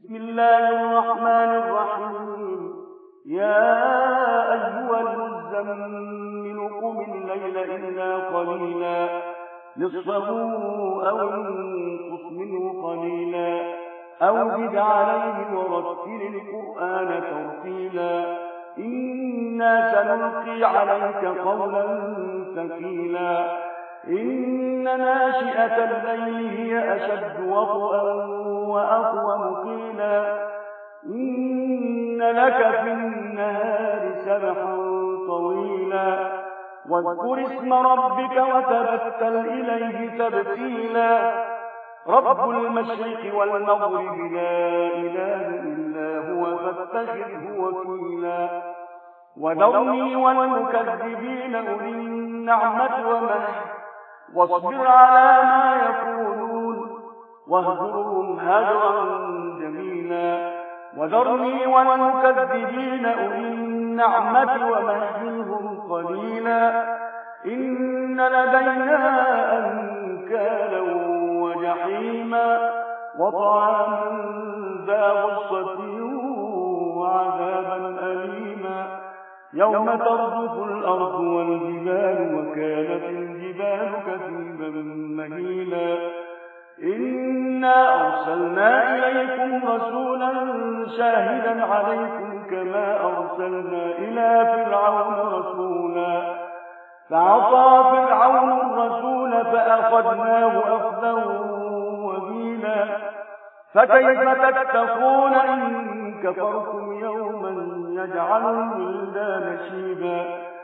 بسم الله الرحمن الرحيم. يا أيها المزمل قم الليل إلا قليلا نصفه أو انقص منه قليلا أو زد عليه ورتل القرآن ترتيلا إنا سنلقي عليك قولا ثقيلا إن ناشئة الليل هي أشد وطئا وأقوم قيلا إن لك في النهار سبحا طويلا واذكر اسم ربك وتبتل إليه تبتيلا رب المشرق والمغرب لا إله إلا هو فاتخذه وكيلا وذرني والمكذبين أولي النعمة ومهل واصبر على ما يقولون واهجرهم هجرا جميلا وذرني والمكذبين أولي النعمة ومهلهم قليلا إن لدينا أنكالا وجحيما وطعاما ذا غصة وعذابا أليما يوم ترجف الأرض والجبال وكانت الجبال كثيبا مهيلا إنا أرسلنا إليكم رسولا شاهدا عليكم كما أرسلنا إلى فرعون رسولا فعصى فرعون الرسول فأخذناه أخذا وبيلا فكيف تتقون إن كفرتم يوما يجعل الولدان شيبا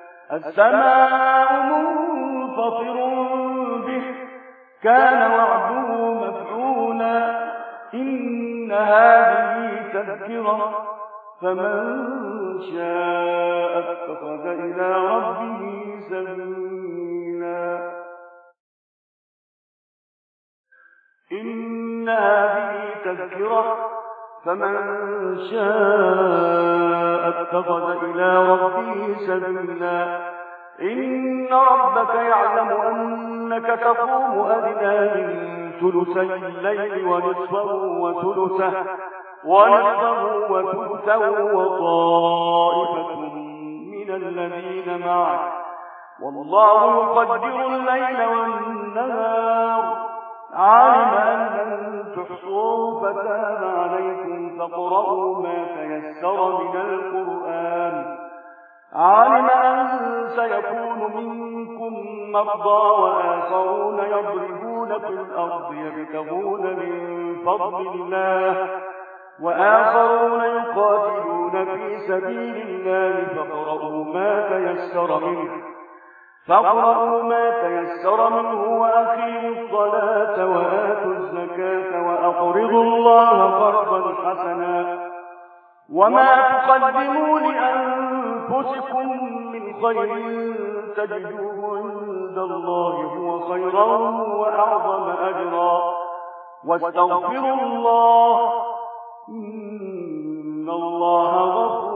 السماء منفطر به كان وعده مفعولا إن هذه تذكرة فمن شاء اتخذ إلى ربه سبيلا إن هذه تذكرة فمن شاء اتخذ إلى ربه سبيلا إن ربك يعلم أنك تقوم أدنى من ثلثي الليل ونصفه وثلثه وطائفة من الذين معك والله يقدر الليل والنهار علم أن لن تحصوه فتاب عليكم فاقرؤوا ما تيسر من القرآن علم أن سيكون منكم مرضى وآخرون يضربون في الأرض يبتغون من فضل الله وآخرون يقاتلون في سبيل الله فاقرؤوا ما تيسر منه وأقيموا الصلاة وآتوا الزكاة وأقرضوا الله قرضا حسنا وما تقدموا لأنفسكم من خير تجدوه عند الله هو خيرا وأعظم أجرا واستغفروا الله إن الله غفور